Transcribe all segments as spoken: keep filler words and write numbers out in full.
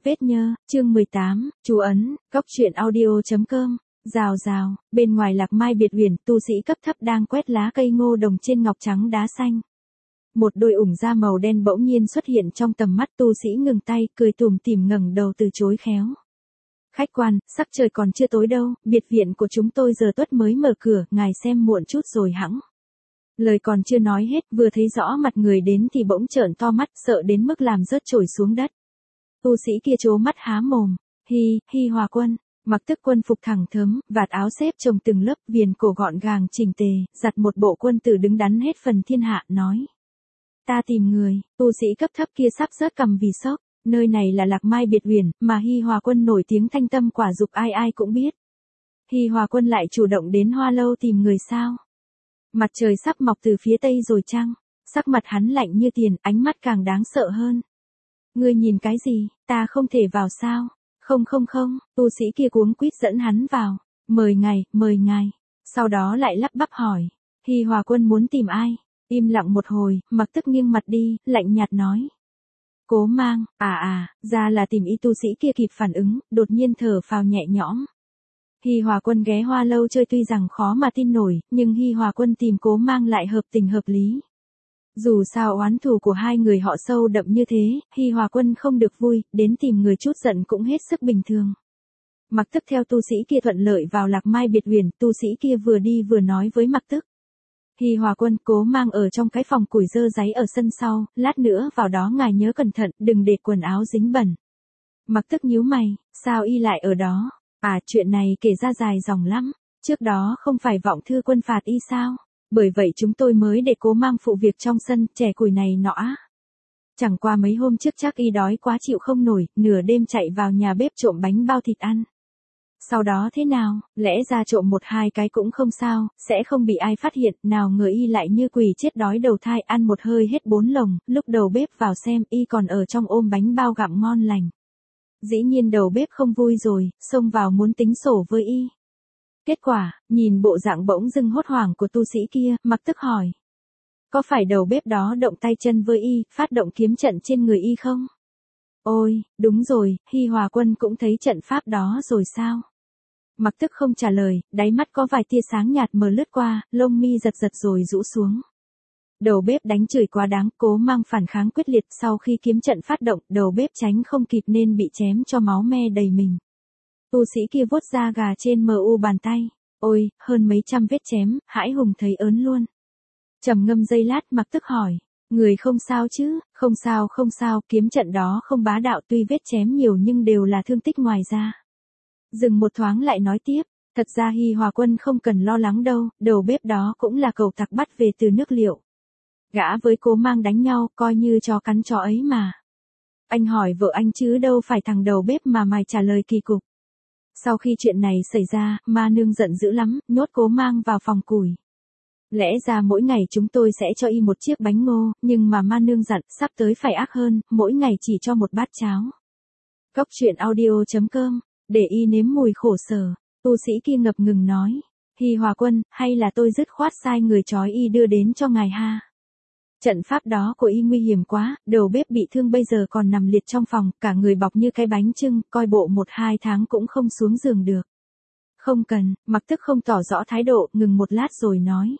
Vết nhơ, chương mười tám, chú ấn, góc truyện audio.com, rào rào, bên ngoài Lạc Mai biệt uyển, tu sĩ cấp thấp đang quét lá cây ngô đồng trên ngọc trắng đá xanh. Một đôi ủng da màu đen bỗng nhiên xuất hiện trong tầm mắt, tu sĩ ngừng tay, cười tủm tỉm ngẩng đầu từ chối khéo. Khách quan, sắc trời còn chưa tối đâu, biệt viện của chúng tôi giờ tuất mới mở cửa, ngài xem muộn chút rồi hẵng. Lời còn chưa nói hết, vừa thấy rõ mặt người đến thì bỗng trợn to mắt, sợ đến mức làm rớt chổi xuống đất. Tu sĩ kia trố mắt há mồm, hi, hi Hòa Quân, mặc tức quân phục thẳng thớm, vạt áo xếp chồng từng lớp, viền cổ gọn gàng chỉnh tề, giặt một bộ quân tử đứng đắn hết phần thiên hạ, nói. Ta tìm người, tu sĩ cấp thấp kia sắp rớt cằm vì sốc, nơi này là Lạc Mai biệt uyển, mà Hi Hòa Quân nổi tiếng thanh tâm quả dục ai ai cũng biết. Hi Hòa Quân lại chủ động đến Hoa Lâu tìm người sao? Mặt trời sắp mọc từ phía tây rồi chăng? Sắc mặt hắn lạnh như tiền, ánh mắt càng đáng sợ hơn. Ngươi nhìn cái gì, ta không thể vào sao? Không không không, tu sĩ kia cuống quýt dẫn hắn vào. Mời ngài, mời ngài. Sau đó lại lắp bắp hỏi. Hi Hòa Quân muốn tìm ai? Im lặng một hồi, mặc tức nghiêng mặt đi, lạnh nhạt nói. Cố Mang, à à, ra là tìm y. Tu sĩ kia kịp phản ứng, đột nhiên thở phào nhẹ nhõm. Hi Hòa Quân ghé Hoa Lâu chơi tuy rằng khó mà tin nổi, nhưng Hi Hòa Quân tìm Cố Mang lại hợp tình hợp lý. Dù sao oán thù của hai người họ sâu đậm như thế, Hi Hòa Quân không được vui, đến tìm người chút giận cũng hết sức bình thường. Mặc tức theo tu sĩ kia thuận lợi vào Lạc Mai biệt uyển, tu sĩ kia vừa đi vừa nói với mặc tức. Hi Hòa Quân, Cố Mang ở trong cái phòng củi dơ dáy ở sân sau, lát nữa vào đó ngài nhớ cẩn thận, đừng để quần áo dính bẩn. Mặc tức nhíu mày, sao y lại ở đó? À, chuyện này kể ra dài dòng lắm, trước đó không phải Vọng Thư Quân phạt y sao? Bởi vậy chúng tôi mới để Cố Mang phụ việc trong sân, trẻ củi này nọ. Chẳng qua mấy hôm trước chắc y đói quá chịu không nổi, nửa đêm chạy vào nhà bếp trộm bánh bao thịt ăn. Sau đó thế nào, lẽ ra trộm một hai cái cũng không sao, sẽ không bị ai phát hiện, nào ngờ y lại như quỷ chết đói đầu thai, ăn một hơi hết bốn lồng, lúc đầu bếp vào xem y còn ở trong ôm bánh bao gặm ngon lành. Dĩ nhiên đầu bếp không vui rồi, xông vào muốn tính sổ với y. Kết quả, nhìn bộ dạng bỗng dưng hốt hoảng của tu sĩ kia, mặc tức hỏi. Có phải đầu bếp đó động tay chân với y, phát động kiếm trận trên người y không? Ôi, đúng rồi, Hi Hòa Quân cũng thấy trận pháp đó rồi sao? Mặc tức không trả lời, đáy mắt có vài tia sáng nhạt mờ lướt qua, lông mi giật giật rồi rũ xuống. Đầu bếp đánh chửi quá đáng, Cố Mang phản kháng quyết liệt, sau khi kiếm trận phát động, đầu bếp tránh không kịp nên bị chém cho máu me đầy mình. Tu sĩ kia vuốt da gà trên mờ u bàn tay, ôi, hơn mấy trăm vết chém, Hãi Hùng thấy ớn luôn. Trầm ngâm giây lát, mặc tức hỏi, người không sao chứ? Không sao không sao, kiếm trận đó không bá đạo, tuy vết chém nhiều nhưng đều là thương tích ngoài da. Dừng một thoáng lại nói tiếp, thật ra Hi Hòa Quân không cần lo lắng đâu, đầu bếp đó cũng là cẩu tặc bắt về từ nước Liệu. Gã với Cố Mang đánh nhau, coi như chó cắn chó ấy mà. Anh hỏi vợ anh chứ đâu phải thằng đầu bếp mà mày trả lời kỳ cục. Sau khi chuyện này xảy ra, ma nương giận dữ lắm, nhốt Cố Mang vào phòng củi. Lẽ ra mỗi ngày chúng tôi sẽ cho y một chiếc bánh ngô, nhưng mà ma nương dặn, sắp tới phải ác hơn, mỗi ngày chỉ cho một bát cháo. Góc truyện audio.com, để y nếm mùi khổ sở, tu sĩ kia ngập ngừng nói. Hi Hòa Quân, hay là tôi dứt khoát sai người trói y đưa đến cho ngài ha. Trận pháp đó của y nguy hiểm quá, đầu bếp bị thương bây giờ còn nằm liệt trong phòng, cả người bọc như cái bánh chưng, coi bộ một hai tháng cũng không xuống giường được. Không cần, mặc tức không tỏ rõ thái độ, ngừng một lát rồi nói.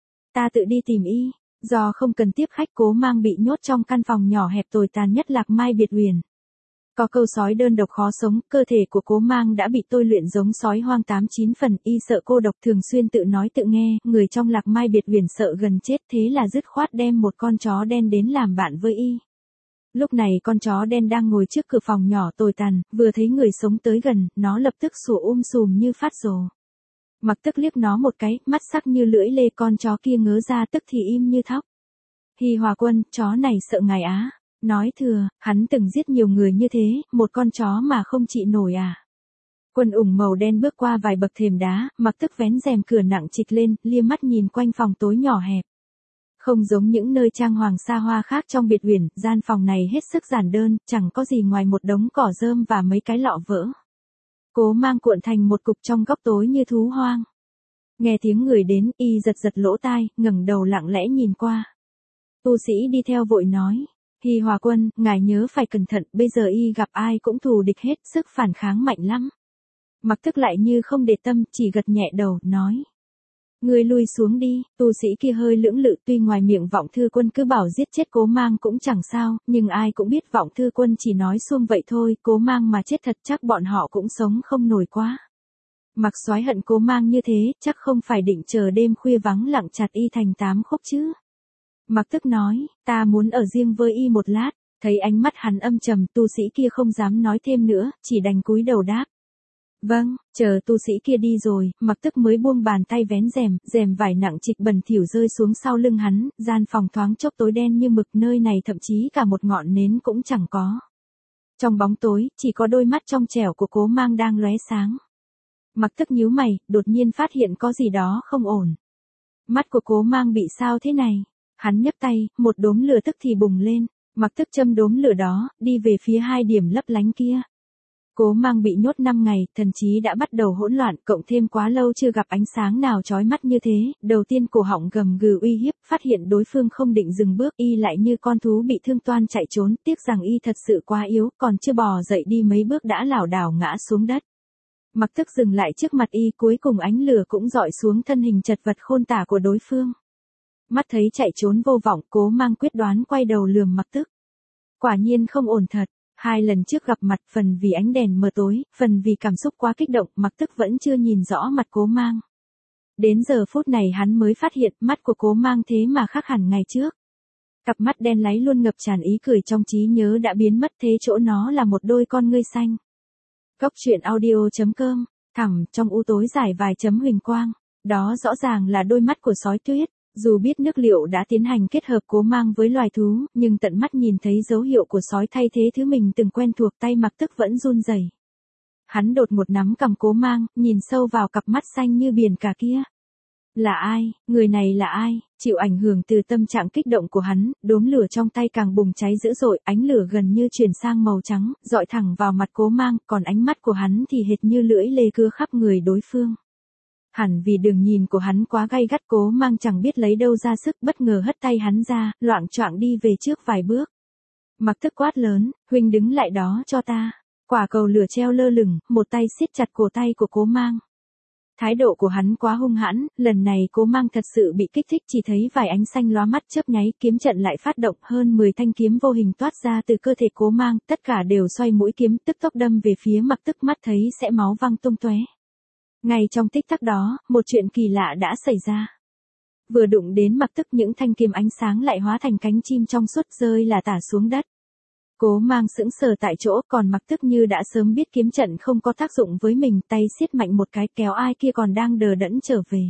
Ta tự đi tìm y, do không cần tiếp khách, Cố Mang bị nhốt trong căn phòng nhỏ hẹp tồi tàn nhất Lạc Mai biệt uyển. Có câu sói đơn độc khó sống, cơ thể của Cố Mang đã bị tôi luyện giống sói hoang tám chín phần, y sợ cô độc thường xuyên tự nói tự nghe, người trong Lạc Mai biệt uyển sợ gần chết, thế là dứt khoát đem một con chó đen đến làm bạn với y. Lúc này con chó đen đang ngồi trước cửa phòng nhỏ tồi tàn, vừa thấy người sống tới gần, nó lập tức sủa um sùm như phát rồ. Mặc tức liếc nó một cái, mắt sắc như lưỡi lê, con chó kia ngớ ra tức thì im như thóc. Hi Hòa Quân, chó này sợ ngài á. Nói thừa, hắn từng giết nhiều người như thế, một con chó mà không trị nổi à. Quân ủng màu đen bước qua vài bậc thềm đá, mặc tức vén rèm cửa nặng trịch lên, lia mắt nhìn quanh phòng tối nhỏ hẹp. Không giống những nơi trang hoàng xa hoa khác trong biệt uyển, gian phòng này hết sức giản đơn, chẳng có gì ngoài một đống cỏ rơm và mấy cái lọ vỡ. Cố Mang cuộn thành một cục trong góc tối như thú hoang. Nghe tiếng người đến, y giật giật lỗ tai, ngẩng đầu lặng lẽ nhìn qua. Tu sĩ đi theo vội nói. Hi Hòa Quân, ngài nhớ phải cẩn thận, bây giờ y gặp ai cũng thù địch hết, sức phản kháng mạnh lắm. Mặc Tức lại như không để tâm, chỉ gật nhẹ đầu, nói. Ngươi lui xuống đi, tu sĩ kia hơi lưỡng lự, tuy ngoài miệng Vọng Thư Quân cứ bảo giết chết Cố Mang cũng chẳng sao, nhưng ai cũng biết Vọng Thư Quân chỉ nói suông vậy thôi, Cố Mang mà chết thật chắc bọn họ cũng sống không nổi quá. Mặc Soái hận Cố Mang như thế, chắc không phải định chờ đêm khuya vắng lặng chặt y thành tám khúc chứ. Mặc Tức nói, ta muốn ở riêng với y một lát, thấy ánh mắt hắn âm trầm, tu sĩ kia không dám nói thêm nữa, chỉ đành cúi đầu đáp. Vâng, chờ tu sĩ kia đi rồi, Mặc Tức mới buông bàn tay vén rèm, rèm vải nặng trịch bẩn thỉu rơi xuống sau lưng hắn, gian phòng thoáng chốc tối đen như mực, nơi này thậm chí cả một ngọn nến cũng chẳng có. Trong bóng tối, chỉ có đôi mắt trong trẻo của Cố Mang đang lóe sáng. Mặc Tức nhíu mày, đột nhiên phát hiện có gì đó không ổn. Mắt của Cố Mang bị sao thế này? Hắn nhấc tay, một đốm lửa tức thì bùng lên, Mặc Tức châm đốm lửa đó, đi về phía hai điểm lấp lánh kia. Cố Mang bị nhốt năm ngày, thần trí đã bắt đầu hỗn loạn, cộng thêm quá lâu chưa gặp ánh sáng nào chói mắt như thế, đầu tiên cổ họng gầm gừ uy hiếp, phát hiện đối phương không định dừng bước, y lại như con thú bị thương toan chạy trốn, tiếc rằng y thật sự quá yếu, còn chưa bò dậy đi mấy bước đã lảo đảo ngã xuống đất. Mặc Tức dừng lại trước mặt y, cuối cùng ánh lửa cũng dọi xuống thân hình chật vật khôn tả của đối phương. Mắt thấy chạy trốn vô vọng, Cố Mang quyết đoán quay đầu lườm Mặc Tức. Quả nhiên không ổn thật. Hai lần trước gặp mặt, phần vì ánh đèn mờ tối, phần vì cảm xúc quá kích động, Mặc Tức vẫn chưa nhìn rõ mặt Cố Mang. Đến giờ phút này hắn mới phát hiện mắt của Cố Mang thế mà khác hẳn ngày trước. Cặp mắt đen láy luôn ngập tràn ý cười trong trí nhớ đã biến mất, thế chỗ nó là một đôi con ngươi xanh. Góc truyện audio chấm com, thẳm trong u tối giải vài chấm huỳnh quang, đó rõ ràng là đôi mắt của sói tuyết. Dù biết nước liệu đã tiến hành kết hợp Cố Mang với loài thú, nhưng tận mắt nhìn thấy dấu hiệu của sói thay thế thứ mình từng quen thuộc, tay Mặc Tức vẫn run rẩy. Hắn đột một nắm cầm Cố Mang, nhìn sâu vào cặp mắt xanh như biển cả kia. Là ai, người này là ai? Chịu ảnh hưởng từ tâm trạng kích động của hắn, đốm lửa trong tay càng bùng cháy dữ dội, ánh lửa gần như chuyển sang màu trắng, dọi thẳng vào mặt Cố Mang, còn ánh mắt của hắn thì hệt như lưỡi lê cứa khắp người đối phương. Hẳn vì đường nhìn của hắn quá gay gắt, Cố Mang chẳng biết lấy đâu ra sức, bất ngờ hất tay hắn ra, loạng choạng đi về trước vài bước. Mặc Tức quát lớn, huynh đứng lại đó cho ta. Quả cầu lửa treo lơ lửng, một tay siết chặt cổ tay của Cố Mang. Thái độ của hắn quá hung hãn, lần này Cố Mang thật sự bị kích thích, chỉ thấy vài ánh xanh lóa mắt chớp nháy, kiếm trận lại phát động, hơn mười thanh kiếm vô hình toát ra từ cơ thể Cố Mang, tất cả đều xoay mũi kiếm, tức tốc đâm về phía Mặc Tức, mắt thấy sẽ máu văng tung tóe. Ngay trong tích tắc đó, một chuyện kỳ lạ đã xảy ra. Vừa đụng đến Mặc Tức, những thanh kiếm ánh sáng lại hóa thành cánh chim trong suốt rơi là tả xuống đất. Cố Mang sững sờ tại chỗ, còn Mặc Tức như đã sớm biết kiếm trận không có tác dụng với mình, tay siết mạnh một cái kéo ai kia còn đang đờ đẫn trở về.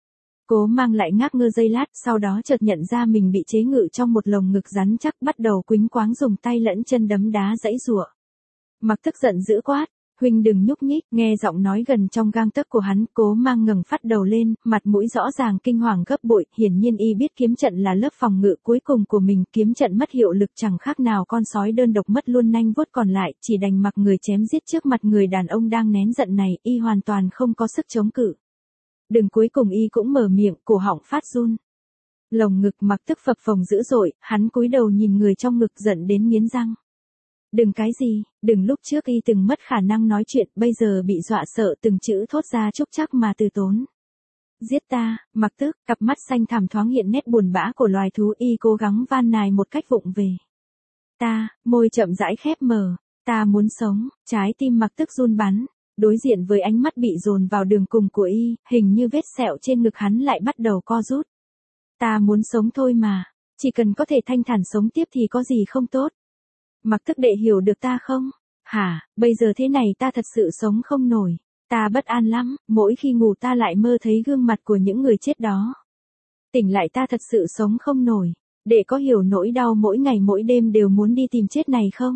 Cố Mang lại ngác ngơ giây lát, sau đó chợt nhận ra mình bị chế ngự trong một lồng ngực rắn chắc, bắt đầu quýnh quáng dùng tay lẫn chân đấm đá giãy giụa. Mặc Tức giận dữ quát. Huynh đừng nhúc nhích, nghe giọng nói gần trong gang tấc của hắn, Cố Mang ngẩng phát đầu lên, mặt mũi rõ ràng kinh hoàng gấp bội, hiển nhiên y biết kiếm trận là lớp phòng ngự cuối cùng của mình, kiếm trận mất hiệu lực chẳng khác nào con sói đơn độc mất luôn nanh vuốt còn lại, chỉ đành mặc người chém giết trước mặt người đàn ông đang nén giận này, y hoàn toàn không có sức chống cự. Đừng, cuối cùng y cũng mở miệng, cổ họng phát run. Lồng ngực Mặc Tức phập phồng dữ dội, hắn cúi đầu nhìn người trong ngực giận đến nghiến răng. Đừng cái gì, đừng, lúc trước y từng mất khả năng nói chuyện, bây giờ bị dọa sợ từng chữ thốt ra chúc chắc mà từ tốn. Giết ta, Mặc Tức, cặp mắt xanh thẳm thoáng hiện nét buồn bã của loài thú, y cố gắng van nài một cách vụng về. Ta, môi chậm rãi khép mở, ta muốn sống, trái tim Mặc Tức run bắn, đối diện với ánh mắt bị dồn vào đường cùng của y, hình như vết sẹo trên ngực hắn lại bắt đầu co rút. Ta muốn sống thôi mà, chỉ cần có thể thanh thản sống tiếp thì có gì không tốt. Mặc Tức đệ hiểu được ta không? Hả, bây giờ thế này ta thật sự sống không nổi. Ta bất an lắm, mỗi khi ngủ ta lại mơ thấy gương mặt của những người chết đó. Tỉnh lại ta thật sự sống không nổi. Đệ có hiểu nỗi đau mỗi ngày mỗi đêm đều muốn đi tìm chết này không?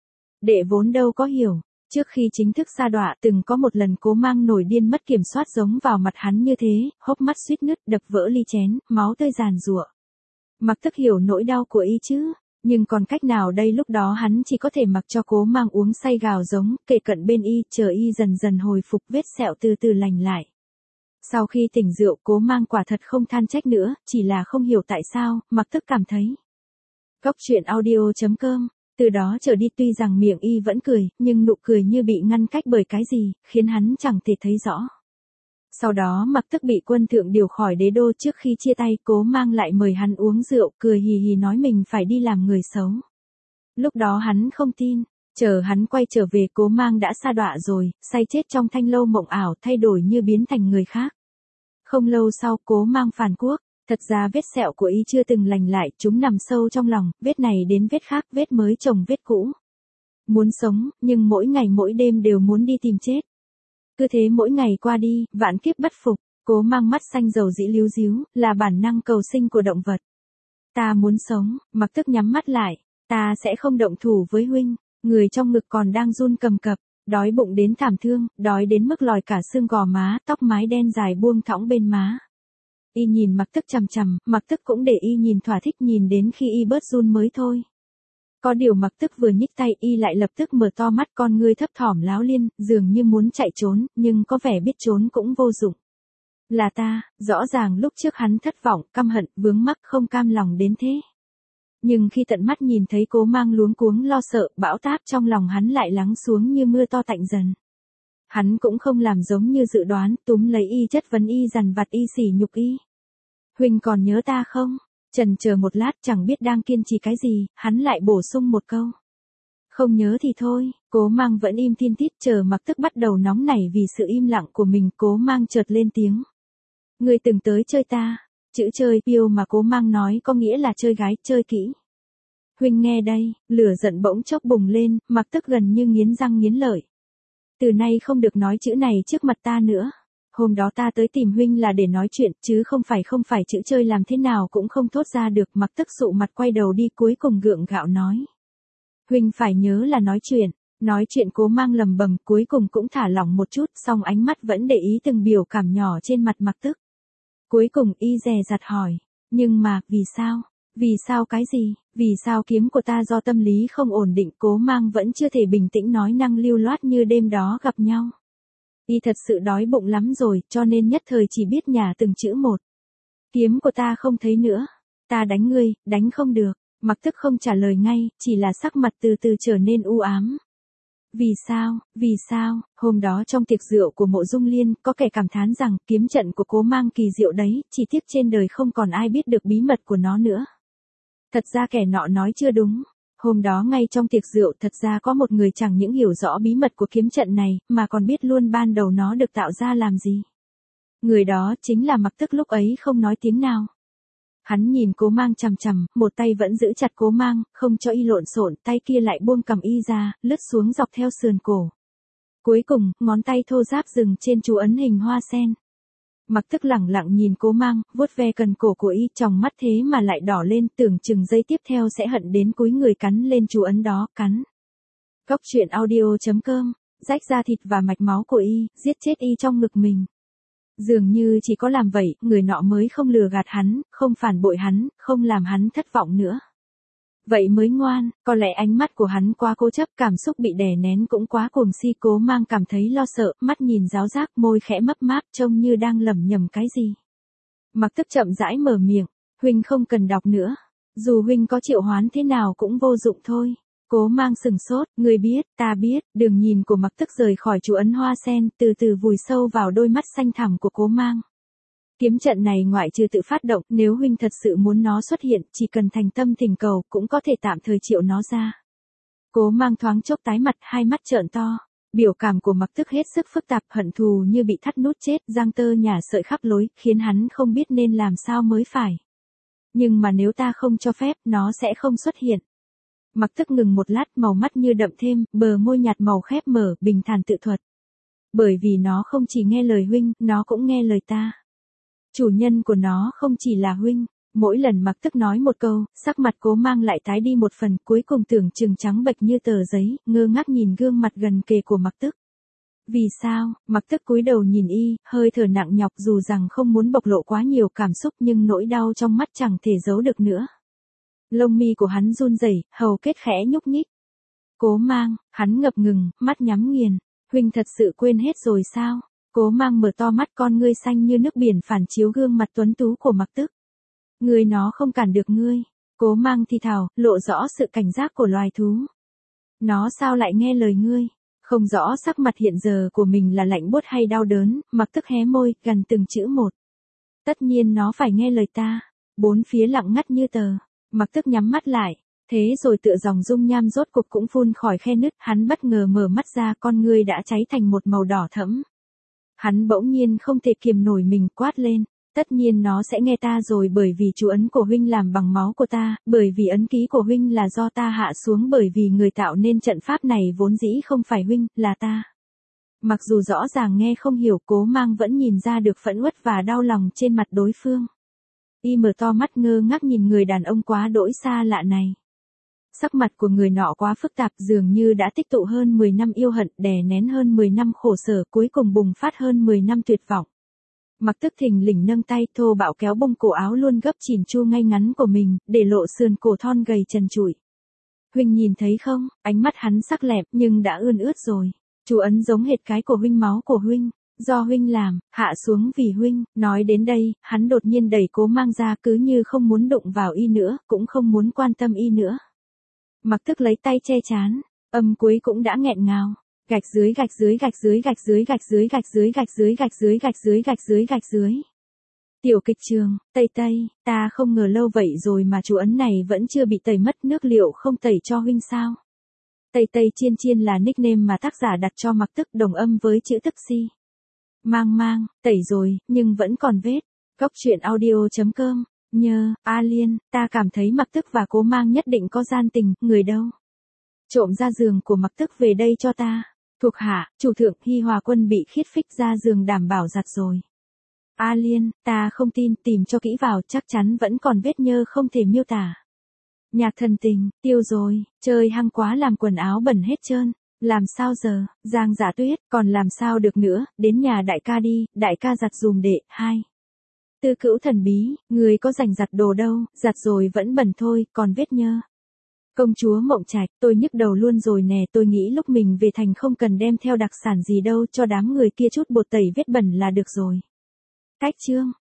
Đệ vốn đâu có hiểu. Trước khi chính thức sa đọa, từng có một lần Cố Mang nổi điên mất kiểm soát giống vào mặt hắn như thế, hốc mắt suýt nứt, đập vỡ ly chén, máu tươi giàn giụa. Mặc Tức hiểu nỗi đau của y chứ? Nhưng còn cách nào đây, lúc đó hắn chỉ có thể mặc cho Cố Mang uống say gào giống, kề cận bên y, chờ y dần dần hồi phục, vết sẹo từ từ lành lại. Sau khi tỉnh rượu, Cố Mang quả thật không than trách nữa, chỉ là không hiểu tại sao, Mặc Tức cảm thấy Cóc truyện audio chấm com. Từ đó trở đi tuy rằng miệng y vẫn cười, nhưng nụ cười như bị ngăn cách bởi cái gì, khiến hắn chẳng thể thấy rõ. Sau đó Mặc Tức bị quân thượng điều khỏi đế đô, trước khi chia tay Cố Mang lại mời hắn uống rượu, cười hì hì nói mình phải đi làm người xấu. Lúc đó hắn không tin, chờ hắn quay trở về Cố Mang đã sa đọa rồi, say chết trong thanh lâu mộng ảo, thay đổi như biến thành người khác. Không lâu sau Cố Mang phản quốc, thật ra vết sẹo của y chưa từng lành lại, chúng nằm sâu trong lòng, vết này đến vết khác, vết mới chồng vết cũ. Muốn sống, nhưng mỗi ngày mỗi đêm đều muốn đi tìm chết. Cứ thế mỗi ngày qua đi, vạn kiếp bất phục, Cố Mang mắt xanh dầu dĩ líu díu, là bản năng cầu sinh của động vật. Ta muốn sống, Mặc Tức nhắm mắt lại, ta sẽ không động thủ với huynh, người trong ngực còn đang run cầm cập, đói bụng đến thảm thương, đói đến mức lòi cả xương gò má, tóc mái đen dài buông thõng bên má. Y nhìn Mặc Tức chằm chằm, Mặc Tức cũng để y nhìn thỏa thích, nhìn đến khi y bớt run mới thôi. Có điều Mặc Tức vừa nhích tay y lại lập tức mở to mắt, con ngươi thấp thỏm láo liên, dường như muốn chạy trốn, nhưng có vẻ biết trốn cũng vô dụng. Là ta, rõ ràng lúc trước hắn thất vọng, căm hận, vướng mắc, không cam lòng đến thế. Nhưng khi tận mắt nhìn thấy Cố Mang luống cuống lo sợ, bão táp trong lòng hắn lại lắng xuống như mưa to tạnh dần. Hắn cũng không làm giống như dự đoán, túm lấy y chất vấn y, dằn vặt y, sỉ nhục y. Huynh còn nhớ ta không? Chần chờ một lát chẳng biết đang kiên trì cái gì, hắn lại bổ sung một câu. Không nhớ thì thôi. Cố Mang vẫn im thiên tít, chờ Mặc Tức bắt đầu nóng nảy vì sự im lặng của mình. Cố Mang chợt lên tiếng. Ngươi từng tới chơi ta. Chữ chơi piêu mà Cố Mang nói có nghĩa là chơi gái, chơi kỹ. Huynh nghe đây, lửa giận bỗng chốc bùng lên, Mặc Tức gần như nghiến răng nghiến lợi. Từ nay không được nói chữ này trước mặt ta nữa. Hôm đó ta tới tìm huynh là để nói chuyện, chứ không phải không phải chữ chơi làm thế nào cũng không thốt ra được. Mặc Tức sụ mặt quay đầu đi, cuối cùng gượng gạo nói. Huynh phải nhớ là nói chuyện, nói chuyện. Cố Mang lầm bầm, cuối cùng cũng thả lỏng một chút, song ánh mắt vẫn để ý từng biểu cảm nhỏ trên mặt Mặc Tức. Cuối cùng y dè dặt hỏi, nhưng mà, vì sao? Vì sao cái gì? Vì sao kiếm của ta do tâm lý không ổn định? Cố Mang vẫn chưa thể bình tĩnh nói năng lưu loát như đêm đó gặp nhau. Y thật sự đói bụng lắm rồi, cho nên nhất thời chỉ biết nhả từng chữ một. Kiếm của ta không thấy nữa. Ta đánh ngươi, đánh không được. Mặc Tức không trả lời ngay, chỉ là sắc mặt từ từ trở nên u ám. Vì sao, vì sao? Hôm đó trong tiệc rượu của Mộ Dung Liên, có kẻ cảm thán rằng kiếm trận của Cố Mang kỳ diệu đấy, chỉ tiếc trên đời không còn ai biết được bí mật của nó nữa. Thật ra kẻ nọ nói chưa đúng. Hôm đó ngay trong tiệc rượu, thật ra có một người chẳng những hiểu rõ bí mật của kiếm trận này, mà còn biết luôn ban đầu nó được tạo ra làm gì. Người đó chính là Mặc Tức. Lúc ấy không nói tiếng nào. Hắn nhìn Cố Mang chằm chằm, một tay vẫn giữ chặt Cố Mang, không cho y lộn xộn, tay kia lại buông cầm y ra, lướt xuống dọc theo sườn cổ. Cuối cùng, ngón tay thô ráp dừng trên chú ấn hình hoa sen. Mặc Tức lẳng lặng nhìn Cố Mang, vuốt ve cần cổ của y, tròng mắt thế mà lại đỏ lên, tưởng chừng giây tiếp theo sẽ hận đến cúi người cắn lên chú ấn đó, cắn. Cóc truyện audio chấm com, rách da thịt và mạch máu của y, giết chết y trong ngực mình. Dường như chỉ có làm vậy, người nọ mới không lừa gạt hắn, không phản bội hắn, không làm hắn thất vọng nữa. Vậy mới ngoan, có lẽ ánh mắt của hắn quá cố chấp, cảm xúc bị đè nén cũng quá cuồng si. Cố Mang cảm thấy lo sợ, mắt nhìn ráo rác, môi khẽ mấp máp, trông như đang lẩm nhẩm cái gì. Mặc Tức chậm rãi mở miệng, huynh không cần đọc nữa. Dù huynh có triệu hoán thế nào cũng vô dụng thôi. Cố Mang sừng sốt, ngươi biết, ta biết. Đường nhìn của Mặc Tức rời khỏi chú ấn hoa sen, từ từ vùi sâu vào đôi mắt xanh thẳm của Cố Mang. Kiếm trận này ngoại trừ tự phát động, nếu huynh thật sự muốn nó xuất hiện, chỉ cần thành tâm thỉnh cầu, cũng có thể tạm thời triệu nó ra. Cố Mang thoáng chốc tái mặt, hai mắt trợn to. Biểu cảm của Mặc Tức hết sức phức tạp, hận thù như bị thắt nút chết, giang tơ nhả sợi khắp lối, khiến hắn không biết nên làm sao mới phải. Nhưng mà nếu ta không cho phép, nó sẽ không xuất hiện. Mặc Tức ngừng một lát, màu mắt như đậm thêm, bờ môi nhạt màu khép mở, bình thản tự thuật. Bởi vì nó không chỉ nghe lời huynh, nó cũng nghe lời ta. Chủ nhân của nó không chỉ là huynh. Mỗi lần Mặc Tức nói một câu, sắc mặt Cố Mang lại tái đi một phần, cuối cùng tưởng chừng trắng bệch như tờ giấy, ngơ ngác nhìn gương mặt gần kề của Mặc Tức. Vì sao? Mặc Tức cúi đầu nhìn y, hơi thở nặng nhọc, dù rằng không muốn bộc lộ quá nhiều cảm xúc, nhưng nỗi đau trong mắt chẳng thể giấu được nữa. Lông mi của hắn run rẩy, hầu kết khẽ nhúc nhích. Cố Mang, hắn ngập ngừng, mắt nhắm nghiền. Huynh thật sự quên hết rồi sao? Cố Mang mở to mắt, con ngươi xanh như nước biển phản chiếu gương mặt tuấn tú của Mặc Tức. Ngươi nó không cản được ngươi. Cố Mang thì thào, lộ rõ sự cảnh giác của loài thú. Nó sao lại nghe lời ngươi? Không rõ sắc mặt hiện giờ của mình là lạnh buốt hay đau đớn, Mặc Tức hé môi, gần từng chữ một. Tất nhiên nó phải nghe lời ta. Bốn phía lặng ngắt như tờ. Mặc Tức nhắm mắt lại. Thế rồi tựa dòng dung nham rốt cục cũng phun khỏi khe nứt, hắn bất ngờ mở mắt ra, con ngươi đã cháy thành một màu đỏ thẫm. Hắn bỗng nhiên không thể kiềm nổi mình, quát lên. Tất nhiên nó sẽ nghe ta rồi, bởi vì chú ấn của huynh làm bằng máu của ta, bởi vì ấn ký của huynh là do ta hạ xuống, bởi vì người tạo nên trận pháp này vốn dĩ không phải huynh, là ta. Mặc dù rõ ràng nghe không hiểu, Cố Mang vẫn nhìn ra được phẫn uất và đau lòng trên mặt đối phương. Y mở to mắt ngơ ngác nhìn người đàn ông quá đỗi xa lạ này. Sắc mặt của người nọ quá phức tạp, dường như đã tích tụ hơn mười năm yêu hận, đè nén hơn mười năm khổ sở, cuối cùng bùng phát hơn mười năm tuyệt vọng. Mặc Tức thình lình nâng tay thô bạo kéo bông cổ áo luôn gấp chỉn chu ngay ngắn của mình, để lộ sườn cổ thon gầy trần trụi. Huynh nhìn thấy không, ánh mắt hắn sắc lẹm nhưng đã ươn ướt rồi. Chú ấn giống hệt cái của huynh, máu của huynh, do huynh làm, hạ xuống vì huynh. Nói đến đây, hắn đột nhiên đẩy Cố Mang ra, cứ như không muốn đụng vào y nữa, cũng không muốn quan tâm y nữa. Mặc Tức lấy tay che chán, âm cuối cũng đã nghẹn ngào. Gạch dưới gạch dưới gạch dưới gạch dưới gạch dưới gạch dưới gạch dưới gạch dưới gạch dưới gạch dưới gạch dưới. Tiểu kịch trường, Tây Tây, ta không ngờ lâu vậy rồi mà chú ấn này vẫn chưa bị tẩy mất, nước liệu không tẩy cho huynh sao? Tây Tây Chiên Chiên là nickname mà tác giả đặt cho Mặc Tức, đồng âm với chữ tức si. Mang mang, tẩy rồi, nhưng vẫn còn vết. Góc truyện audio chấm com, nhờ, A Liên, ta cảm thấy Mặc Tức và Cố Mang nhất định có gian tình, người đâu? Trộm ra giường của Mặc Tức về đây cho ta. Thuộc hạ, chủ thượng, Hi Hòa Quân bị khiết phích ra giường đảm bảo giặt rồi. A Liên, ta không tin, tìm cho kỹ vào, chắc chắn vẫn còn vết nhơ không thể miêu tả. Nhạc Thần Tình, tiêu rồi, chơi hăng quá làm quần áo bẩn hết trơn. Làm sao giờ? Giang Giả Tuyết, còn làm sao được nữa, đến nhà đại ca đi, đại ca giặt dùm đệ. Hai. Tư Cữu Thần Bí, người có rảnh giặt đồ đâu, giặt rồi vẫn bẩn thôi, còn vết nhơ. Công chúa Mộng Trạch, tôi nhức đầu luôn rồi nè, tôi nghĩ lúc mình về thành không cần đem theo đặc sản gì đâu, cho đám người kia chút bột tẩy vết bẩn là được rồi. Cách chương.